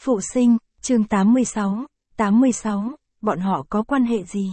Phụ sinh, chương 86, bọn họ có quan hệ gì?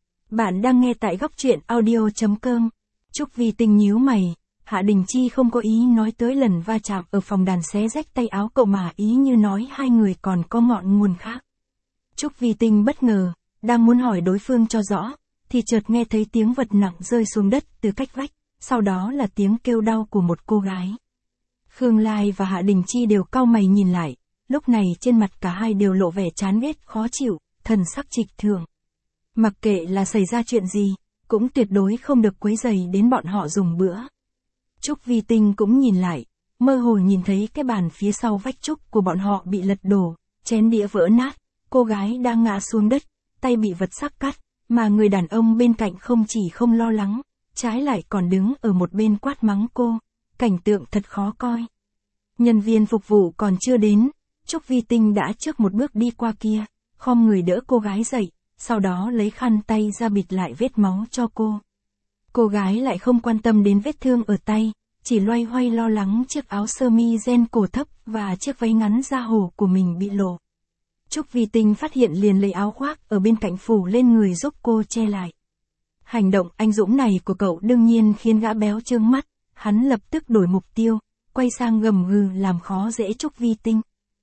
Bạn đang nghe tại góc truyện audio.com. Trúc Vi Tinh nhíu mày, Hạ Đình Chi không có ý nói tới lần va chạm ở phòng đàn xé rách tay áo cậu mà ý như nói hai người còn có ngọn nguồn khác. Trúc Vi Tinh bất ngờ, đang muốn hỏi đối phương cho rõ, thì chợt nghe thấy tiếng vật nặng rơi xuống đất từ cách vách, sau đó là tiếng kêu đau của một cô gái. Khương Lai và Hạ Đình Chi đều cau mày nhìn lại, lúc này trên mặt cả hai đều lộ vẻ chán ghét khó chịu, thần sắc trịch thượng. Mặc kệ là xảy ra chuyện gì, cũng tuyệt đối không được quấy rầy đến bọn họ dùng bữa. Trúc Vi Tinh cũng nhìn lại, mơ hồ nhìn thấy cái bàn phía sau vách trúc của bọn họ bị lật đổ, chén đĩa vỡ nát, cô gái đang ngã xuống đất, tay bị vật sắc cắt, mà người đàn ông bên cạnh không chỉ không lo lắng, trái lại còn đứng ở một bên quát mắng cô, cảnh tượng thật khó coi. Nhân viên phục vụ còn chưa đến, Trúc Vi Tinh đã trước một bước đi qua kia, khom người đỡ cô gái dậy, sau đó lấy khăn tay ra bịt lại vết máu cho cô. Cô gái lại không quan tâm đến vết thương ở tay, chỉ loay hoay lo lắng chiếc áo sơ mi ren cổ thấp và chiếc váy ngắn da hổ của mình bị lộ. Trúc Vi Tinh phát hiện liền lấy áo khoác ở bên cạnh phủ lên người giúp cô che lại. Hành động anh dũng này của cậu đương nhiên khiến gã béo trương mắt, hắn lập tức đổi mục tiêu, quay sang gầm gừ làm khó dễ Trúc Vi Tinh.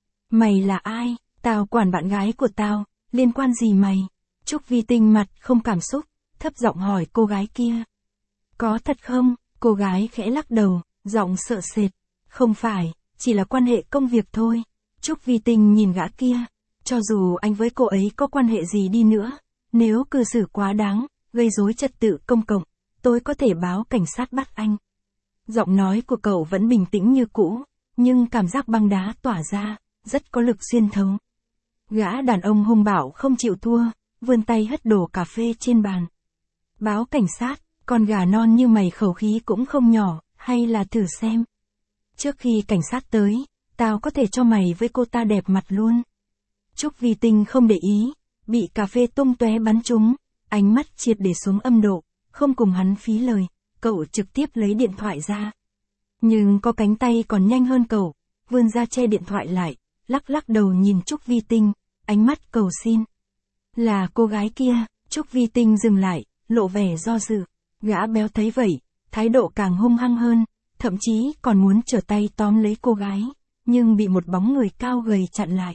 Mày là ai? Tao quản bạn gái của tao, liên quan gì mày? Trúc Vi Tinh mặt không cảm xúc, thấp giọng hỏi cô gái kia. Có thật không? Cô gái khẽ lắc đầu, giọng sợ sệt. Không phải, chỉ là quan hệ công việc thôi. Trúc Vi Tinh nhìn gã kia. Cho dù anh với cô ấy có quan hệ gì đi nữa, nếu cư xử quá đáng, gây rối trật tự công cộng, tôi có thể báo cảnh sát bắt anh. Giọng nói của cậu vẫn bình tĩnh như cũ, nhưng cảm giác băng đá tỏa ra, rất có lực xuyên thấu. Gã đàn ông hung bạo không chịu thua, vươn tay hất đổ cà phê trên bàn. Báo cảnh sát, con gà non như mày khẩu khí cũng không nhỏ, hay là thử xem. Trước khi cảnh sát tới, tao có thể cho mày với cô ta đẹp mặt luôn. Trúc Vi Tinh không để ý, bị cà phê tung tóe bắn trúng, ánh mắt triệt để xuống âm độ, không cùng hắn phí lời, cậu trực tiếp lấy điện thoại ra. Nhưng có cánh tay còn nhanh hơn cậu, vươn ra che điện thoại lại, lắc lắc đầu nhìn Trúc Vi Tinh, ánh mắt cầu xin. Là cô gái kia. Trúc Vi Tinh dừng lại, lộ vẻ do dự. Gã béo thấy vậy, thái độ càng hung hăng hơn, thậm chí còn muốn trở tay tóm lấy cô gái, nhưng bị một bóng người cao gầy chặn lại.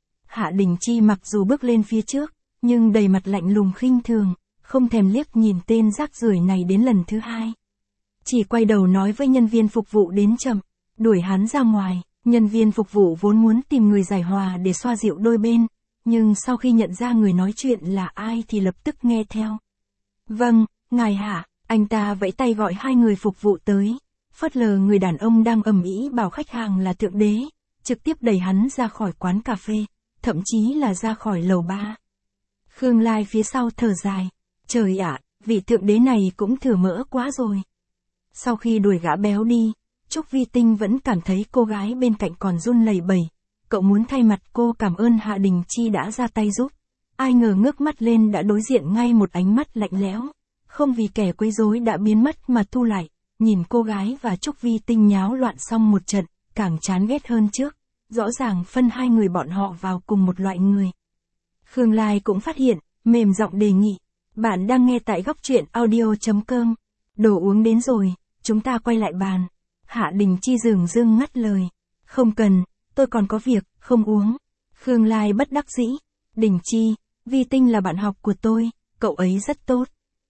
Hạ Đình Chi mặc dù bước lên phía trước, nhưng đầy mặt lạnh lùng khinh thường, không thèm liếc nhìn tên rác rưởi này đến lần thứ hai. Chỉ quay đầu nói với nhân viên phục vụ đến chậm, đuổi hắn ra ngoài. Nhân viên phục vụ vốn muốn tìm người giải hòa để xoa dịu đôi bên, nhưng sau khi nhận ra người nói chuyện là ai thì lập tức nghe theo. Vâng, ngài Hạ, anh ta vẫy tay gọi hai người phục vụ tới, phớt lờ người đàn ông đang ầm ĩ bảo khách hàng là thượng đế, trực tiếp đẩy hắn ra khỏi quán cà phê, thậm chí là ra khỏi lầu 3. Khương Lai phía sau thở dài, trời ạ, vị thượng đế này cũng thừa mỡ quá rồi. Sau khi đuổi gã béo đi, Trúc Vi Tinh vẫn cảm thấy cô gái bên cạnh còn run lẩy bẩy, cậu muốn thay mặt cô cảm ơn Hạ Đình Chi đã ra tay giúp. Ai ngờ ngước mắt lên đã đối diện ngay một ánh mắt lạnh lẽo, không vì kẻ quấy rối đã biến mất mà thu lại, nhìn cô gái và Trúc Vi Tinh nháo loạn xong một trận, càng chán ghét hơn trước, rõ ràng phân hai người bọn họ vào cùng một loại người. Khương Lai cũng phát hiện, mềm giọng đề nghị, bạn đang nghe tại góc truyện audio.com, đồ uống đến rồi, chúng ta quay lại bàn. Hạ Đình Chi dửng dưng ngắt lời, không cần, tôi còn có việc, không uống. Khương Lai bất đắc dĩ, Đình Chi, Vi Tinh là bạn học của tôi, cậu ấy rất tốt.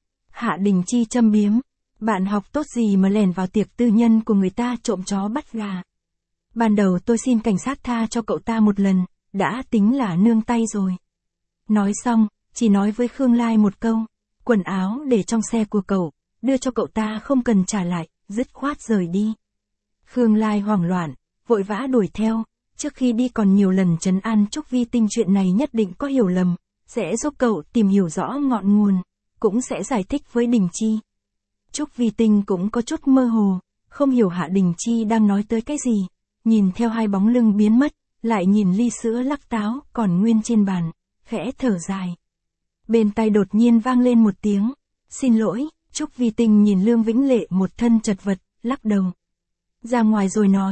Hạ Đình Chi châm biếm, bạn học tốt gì mà lẻn vào tiệc tư nhân của người ta trộm chó bắt gà. Ban đầu tôi xin cảnh sát tha cho cậu ta một lần, đã tính là nương tay rồi. Nói xong, chỉ nói với Khương Lai một câu, quần áo để trong xe của cậu, đưa cho cậu ta không cần trả lại, dứt khoát rời đi. Khương Lai hoảng loạn, vội vã đuổi theo, trước khi đi còn nhiều lần trấn an Trúc Vi Tinh chuyện này nhất định có hiểu lầm, sẽ giúp cậu tìm hiểu rõ ngọn nguồn, cũng sẽ giải thích với Đình Chi. Trúc Vi Tinh cũng có chút mơ hồ, không hiểu Hạ Đình Chi đang nói tới cái gì, nhìn theo hai bóng lưng biến mất, lại nhìn ly sữa lắc táo còn nguyên trên bàn, khẽ thở dài. Bên tai đột nhiên vang lên một tiếng, xin lỗi. Trúc Vi Tinh nhìn Lương Vĩnh Lệ một thân chật vật, lắc đầu. Ra ngoài rồi nói,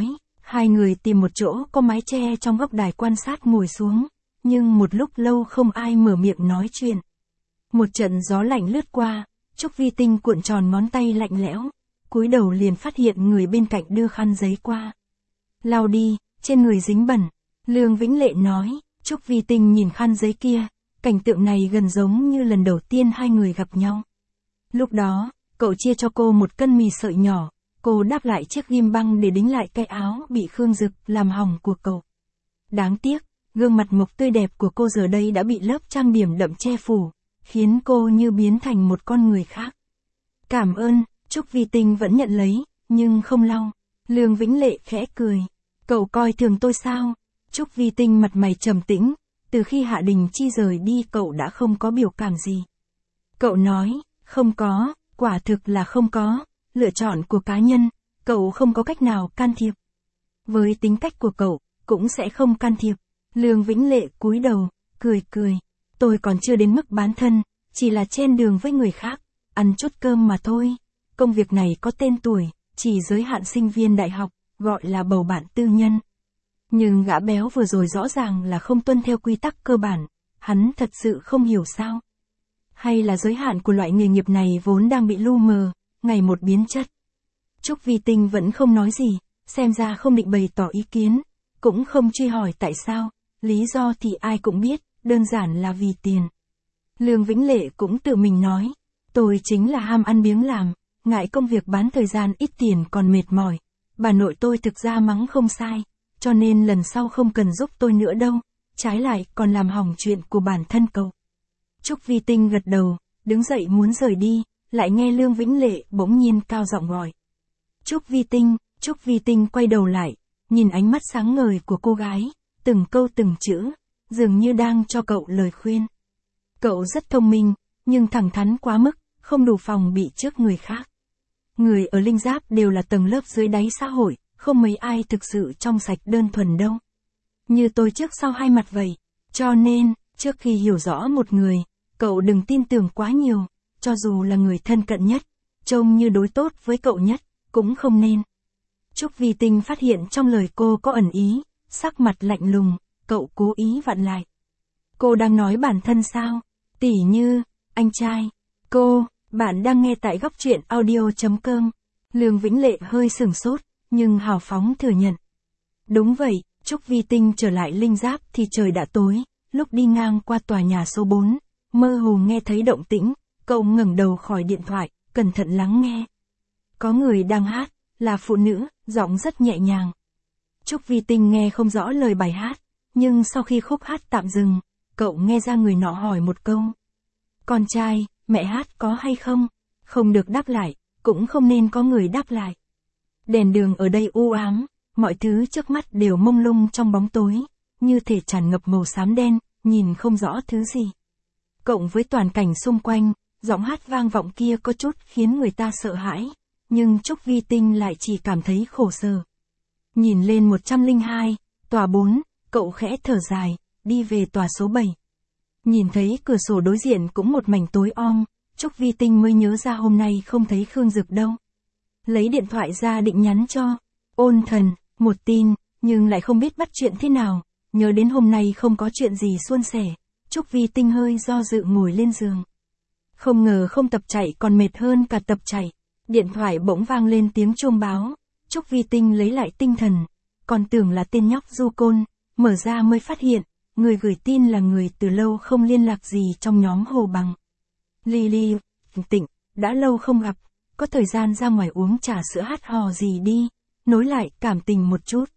Hai người tìm một chỗ có mái che trong góc đài quan sát ngồi xuống, nhưng một lúc lâu không ai mở miệng nói chuyện. Một trận gió lạnh lướt qua, Trúc Vi Tinh cuộn tròn ngón tay lạnh lẽo, cúi đầu liền phát hiện người bên cạnh đưa khăn giấy qua. Lau đi, trên người dính bẩn, Lương Vĩnh Lệ nói. Trúc Vi Tinh nhìn khăn giấy kia, cảnh tượng này gần giống như lần đầu tiên hai người gặp nhau. Lúc đó, cậu chia cho cô một cân mì sợi nhỏ, cô đáp lại chiếc ghim băng để đính lại cái áo bị Khương Dực làm hỏng của cậu. Đáng tiếc, gương mặt mộc tươi đẹp của cô giờ đây đã bị lớp trang điểm đậm che phủ, khiến cô như biến thành một con người khác. Cảm ơn, Trúc Vi Tinh vẫn nhận lấy, nhưng không lau. Lương Vĩnh Lệ khẽ cười. Cậu coi thường tôi sao? Trúc Vi Tinh mặt mày trầm tĩnh, từ khi Hạ Đình Chi rời đi cậu đã không có biểu cảm gì. Cậu nói, không có, quả thực là không có, lựa chọn của cá nhân, cậu không có cách nào can thiệp. Với tính cách của cậu, cũng sẽ không can thiệp. Lương Vĩnh Lệ cúi đầu, cười cười. Tôi còn chưa đến mức bán thân, chỉ là trên đường với người khác, ăn chút cơm mà thôi. Công việc này có tên tuổi, chỉ giới hạn sinh viên đại học, gọi là bầu bạn tư nhân. Nhưng gã béo vừa rồi rõ ràng là không tuân theo quy tắc cơ bản, hắn thật sự không hiểu sao. Hay là giới hạn của loại nghề nghiệp này vốn đang bị lu mờ, ngày một biến chất. Trúc Vi Tinh vẫn không nói gì, xem ra không định bày tỏ ý kiến, cũng không truy hỏi tại sao, lý do thì ai cũng biết, đơn giản là vì tiền. Lương Vĩnh Lệ cũng tự mình nói, tôi chính là ham ăn biếng làm, ngại công việc bán thời gian ít tiền còn mệt mỏi. Bà nội tôi thực ra mắng không sai, cho nên lần sau không cần giúp tôi nữa đâu, trái lại còn làm hỏng chuyện của bản thân cậu. Trúc Vi Tinh gật đầu, đứng dậy muốn rời đi, lại nghe Lương Vĩnh Lệ bỗng nhiên cao giọng gọi. Trúc Vi Tinh quay đầu lại, nhìn ánh mắt sáng ngời của cô gái, từng câu từng chữ, dường như đang cho cậu lời khuyên. Cậu rất thông minh, nhưng thẳng thắn quá mức, không đủ phòng bị trước người khác. Người ở Linh Giáp đều là tầng lớp dưới đáy xã hội, không mấy ai thực sự trong sạch đơn thuần đâu. Như tôi trước sau hai mặt vậy. Cho nên, trước khi hiểu rõ một người, cậu đừng tin tưởng quá nhiều, cho dù là người thân cận nhất, trông như đối tốt với cậu nhất, cũng không nên. Trúc Vi Tinh phát hiện trong lời cô có ẩn ý, sắc mặt lạnh lùng, cậu cố ý vặn lại. Cô đang nói bản thân sao? Tỉ như, anh trai. Bạn đang nghe tại góc truyện audio.com. Lương Vĩnh Lệ hơi sửng sốt, nhưng hào phóng thừa nhận. Đúng vậy, Trúc Vi Tinh trở lại Linh Giáp thì trời đã tối, lúc đi ngang qua tòa nhà số 4, mơ hồ nghe thấy động tĩnh, cậu ngẩng đầu khỏi điện thoại, cẩn thận lắng nghe. Có người đang hát, là phụ nữ, giọng rất nhẹ nhàng. Trúc Vi Tinh nghe không rõ lời bài hát, nhưng sau khi khúc hát tạm dừng, cậu nghe ra người nọ hỏi một câu. Con trai, mẹ hát có hay không? Không được đáp lại, cũng không nên có người đáp lại. Đèn đường ở đây u ám, mọi thứ trước mắt đều mông lung trong bóng tối, như thể tràn ngập màu xám đen, nhìn không rõ thứ gì. Cộng với toàn cảnh xung quanh, giọng hát vang vọng kia có chút khiến người ta sợ hãi, nhưng Trúc Vi Tinh lại chỉ cảm thấy khổ sở. Nhìn lên 102, tòa 4, cậu khẽ thở dài, đi về tòa số 7. Nhìn thấy cửa sổ đối diện cũng một mảnh tối om, Trúc Vi Tinh mới nhớ ra hôm nay không thấy Khương Dực đâu. Lấy điện thoại ra định nhắn cho Ôn Thần một tin, nhưng lại không biết bắt chuyện thế nào, nhớ đến hôm nay không có chuyện gì suôn sẻ, Trúc Vi Tinh hơi do dự ngồi lên giường. Không ngờ không tập chạy còn mệt hơn cả tập chạy, điện thoại bỗng vang lên tiếng chuông báo, Trúc Vi Tinh lấy lại tinh thần, còn tưởng là tên nhóc du côn, mở ra mới phát hiện, người gửi tin là người từ lâu không liên lạc gì trong nhóm Hồ Bằng. Lily, Tịnh, đã lâu không gặp, có thời gian ra ngoài uống trà sữa hát hò gì đi, nối lại cảm tình một chút.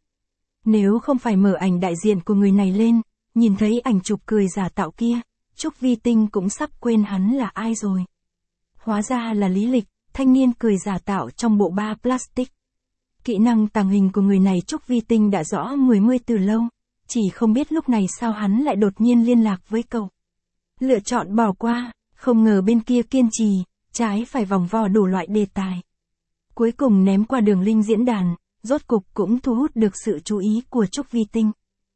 Nếu không phải mở ảnh đại diện của người này lên, nhìn thấy ảnh chụp cười giả tạo kia, Trúc Vi Tinh cũng sắp quên hắn là ai rồi. Hóa ra là Lý Lịch, thanh niên cười giả tạo trong bộ ba plastic. Kỹ năng tàng hình của người này Trúc Vi Tinh đã rõ 10 từ lâu, chỉ không biết lúc này sao hắn lại đột nhiên liên lạc với cậu. Lựa chọn bỏ qua, không ngờ bên kia kiên trì, trái phải vòng vo đủ loại đề tài. Cuối cùng ném qua Đường Linh diễn đàn, rốt cục cũng thu hút được sự chú ý của Trúc Vi Tinh.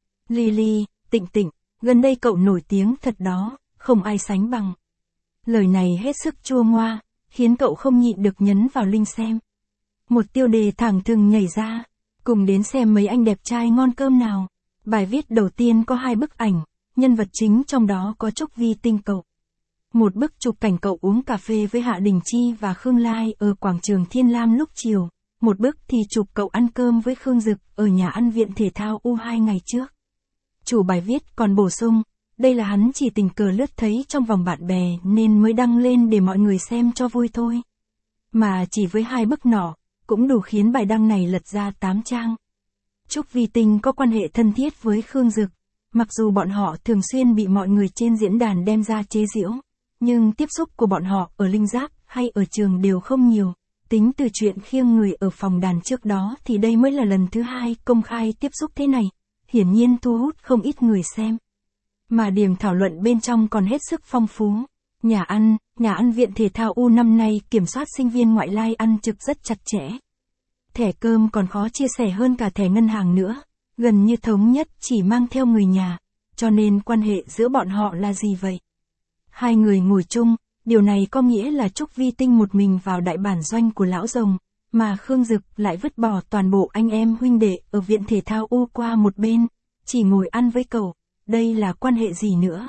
Lily, Tịnh, gần đây cậu nổi tiếng thật đó, không ai sánh bằng. Lời này hết sức chua ngoa, khiến cậu không nhịn được nhấn vào link xem. Một tiêu đề thẳng thừng nhảy ra. Cùng đến xem mấy anh đẹp trai ngon cơm nào. Bài viết đầu tiên có 2 bức ảnh, nhân vật chính trong đó có Trúc Vi Tinh cậu. Một bức chụp cảnh cậu uống cà phê với Hạ Đình Chi và Khương Lai ở quảng trường Thiên Lam lúc chiều. Một bức thì chụp cậu ăn cơm với Khương Dực ở nhà ăn Viện Thể thao U2 ngày trước. Chủ bài viết còn bổ sung, đây là hắn chỉ tình cờ lướt thấy trong vòng bạn bè nên mới đăng lên để mọi người xem cho vui thôi. Mà chỉ với 2 bức nọ, cũng đủ khiến bài đăng này lật ra 8 trang. Trúc Vi Tinh có quan hệ thân thiết với Khương Dực, mặc dù bọn họ thường xuyên bị mọi người trên diễn đàn đem ra chế giễu, nhưng tiếp xúc của bọn họ ở Linh Giác hay ở trường đều không nhiều. Tính từ chuyện khiêng người ở phòng đàn trước đó thì đây mới là lần thứ 2 công khai tiếp xúc thế này, hiển nhiên thu hút không ít người xem. Mà điểm thảo luận bên trong còn hết sức phong phú. Nhà ăn Viện Thể thao U năm nay kiểm soát sinh viên ngoại lai ăn trực rất chặt chẽ. Thẻ cơm còn khó chia sẻ hơn cả thẻ ngân hàng nữa, gần như thống nhất chỉ mang theo người nhà, cho nên quan hệ giữa bọn họ là gì vậy? 2 người ngồi chung, điều này có nghĩa là Trúc Vi Tinh một mình vào đại bản doanh của lão rồng, mà Khương Dực lại vứt bỏ toàn bộ anh em huynh đệ ở Viện Thể thao U qua một bên, chỉ ngồi ăn với cậu, đây là quan hệ gì nữa?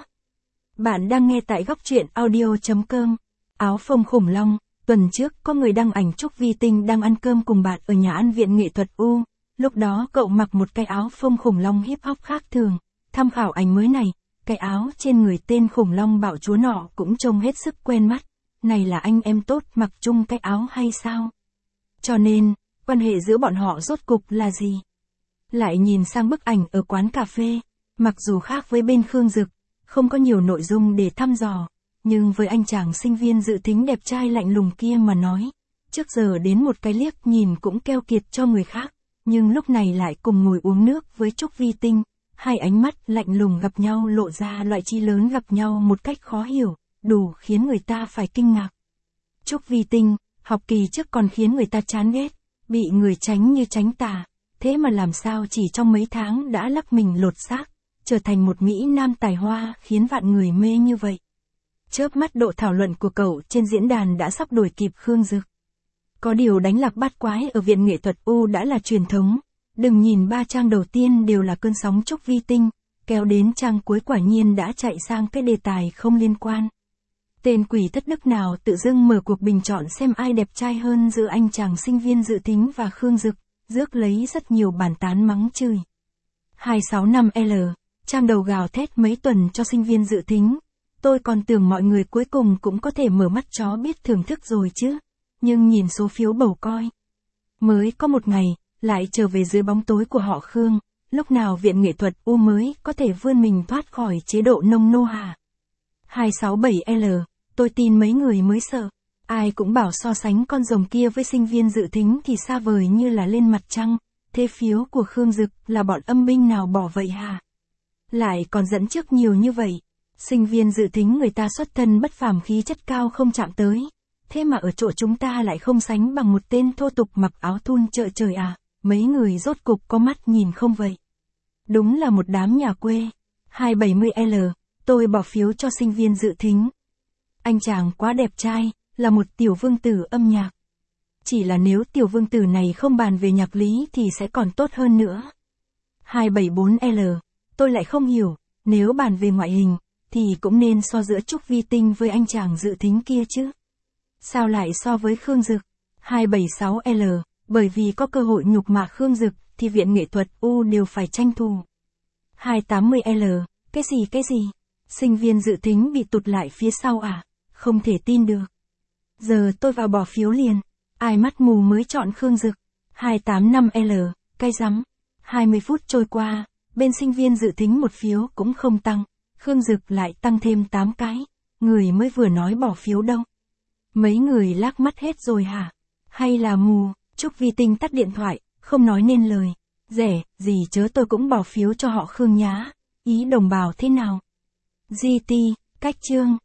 Bạn đang nghe tại góc truyện audio.com. Áo phông khủng long. Tuần trước có người đăng ảnh Trúc Vi Tinh đang ăn cơm cùng bạn ở nhà ăn Viện Nghệ thuật U. Lúc đó cậu mặc một cái áo phông khủng long hip hop khác thường. Tham khảo ảnh mới này, cái áo trên người tên khủng long bạo chúa nọ cũng trông hết sức quen mắt. Này là anh em tốt mặc chung cái áo hay sao? Cho nên, quan hệ giữa bọn họ rốt cục là gì? Lại nhìn sang bức ảnh ở quán cà phê, mặc dù khác với bên Khương Dực, không có nhiều nội dung để thăm dò, nhưng với anh chàng sinh viên dự tính đẹp trai lạnh lùng kia mà nói, trước giờ đến một cái liếc nhìn cũng keo kiệt cho người khác, nhưng lúc này lại cùng ngồi uống nước với Trúc Vi Tinh, 2 ánh mắt lạnh lùng gặp nhau lộ ra loại chi lớn gặp nhau một cách khó hiểu, đủ khiến người ta phải kinh ngạc. Trúc Vi Tinh, học kỳ trước còn khiến người ta chán ghét, bị người tránh như tránh tà, thế mà làm sao chỉ trong mấy tháng đã lắc mình lột xác, trở thành một mỹ nam tài hoa khiến vạn người mê như vậy. Chớp mắt độ thảo luận của cậu trên diễn đàn đã sắp đuổi kịp Khương Dực. Có điều đánh lạc bát quái ở Viện Nghệ thuật U đã là truyền thống, đừng nhìn 3 trang đầu tiên đều là cơn sóng Trúc Vi Tinh, kéo đến trang cuối quả nhiên đã chạy sang cái đề tài không liên quan. Tên quỷ thất đức nào tự dưng mở cuộc bình chọn xem ai đẹp trai hơn giữa anh chàng sinh viên dự tính và Khương Dực, rước lấy rất nhiều bàn tán mắng chửi. 265L, trang đầu gào thét mấy tuần cho sinh viên dự tính. Tôi còn tưởng mọi người cuối cùng cũng có thể mở mắt chó biết thưởng thức rồi chứ. Nhưng nhìn số phiếu bầu coi. Mới có một ngày, lại trở về dưới bóng tối của họ Khương. Lúc nào Viện Nghệ thuật U mới có thể vươn mình thoát khỏi chế độ nông nô hả? 267L, tôi tin mấy người mới sợ. Ai cũng bảo so sánh con rồng kia với sinh viên dự tính thì xa vời như là lên mặt trăng. Thế phiếu của Khương Dực là bọn âm binh nào bỏ vậy hả? Lại còn dẫn trước nhiều như vậy. Sinh viên dự tính người ta xuất thân bất phàm khí chất cao không chạm tới. Thế mà ở chỗ chúng ta lại không sánh bằng một tên thô tục mặc áo thun chợ trời à, mấy người rốt cục có mắt nhìn không vậy? Đúng là một đám nhà quê. 270L, tôi bỏ phiếu cho sinh viên dự thính. Anh chàng quá đẹp trai, là một tiểu vương tử âm nhạc. Chỉ là nếu tiểu vương tử này không bàn về nhạc lý thì sẽ còn tốt hơn nữa. 274L, tôi lại không hiểu, nếu bàn về ngoại hình, thì cũng nên so giữa Trúc Vi Tinh với anh chàng dự thính kia chứ. Sao lại so với Khương Dực? 276L, bởi vì có cơ hội nhục mạ Khương Dực, thì Viện Nghệ thuật U đều phải tranh thủ. 280L, cái gì? Sinh viên dự thính bị tụt lại phía sau à? Không thể tin được. Giờ tôi vào bỏ phiếu liền. Ai mắt mù mới chọn Khương Dực? 285L, cái rắm. 20 phút trôi qua, bên sinh viên dự thính một phiếu cũng không tăng. Khương Dực lại tăng thêm 8 cái. Người mới vừa nói bỏ phiếu đâu? Mấy người lác mắt hết rồi hả? Hay là mù? Trúc Vi Tinh tắt điện thoại, không nói nên lời. Rẻ, gì chớ tôi cũng bỏ phiếu cho họ Khương nhá. Ý đồng bào thế nào? GT, cách chương.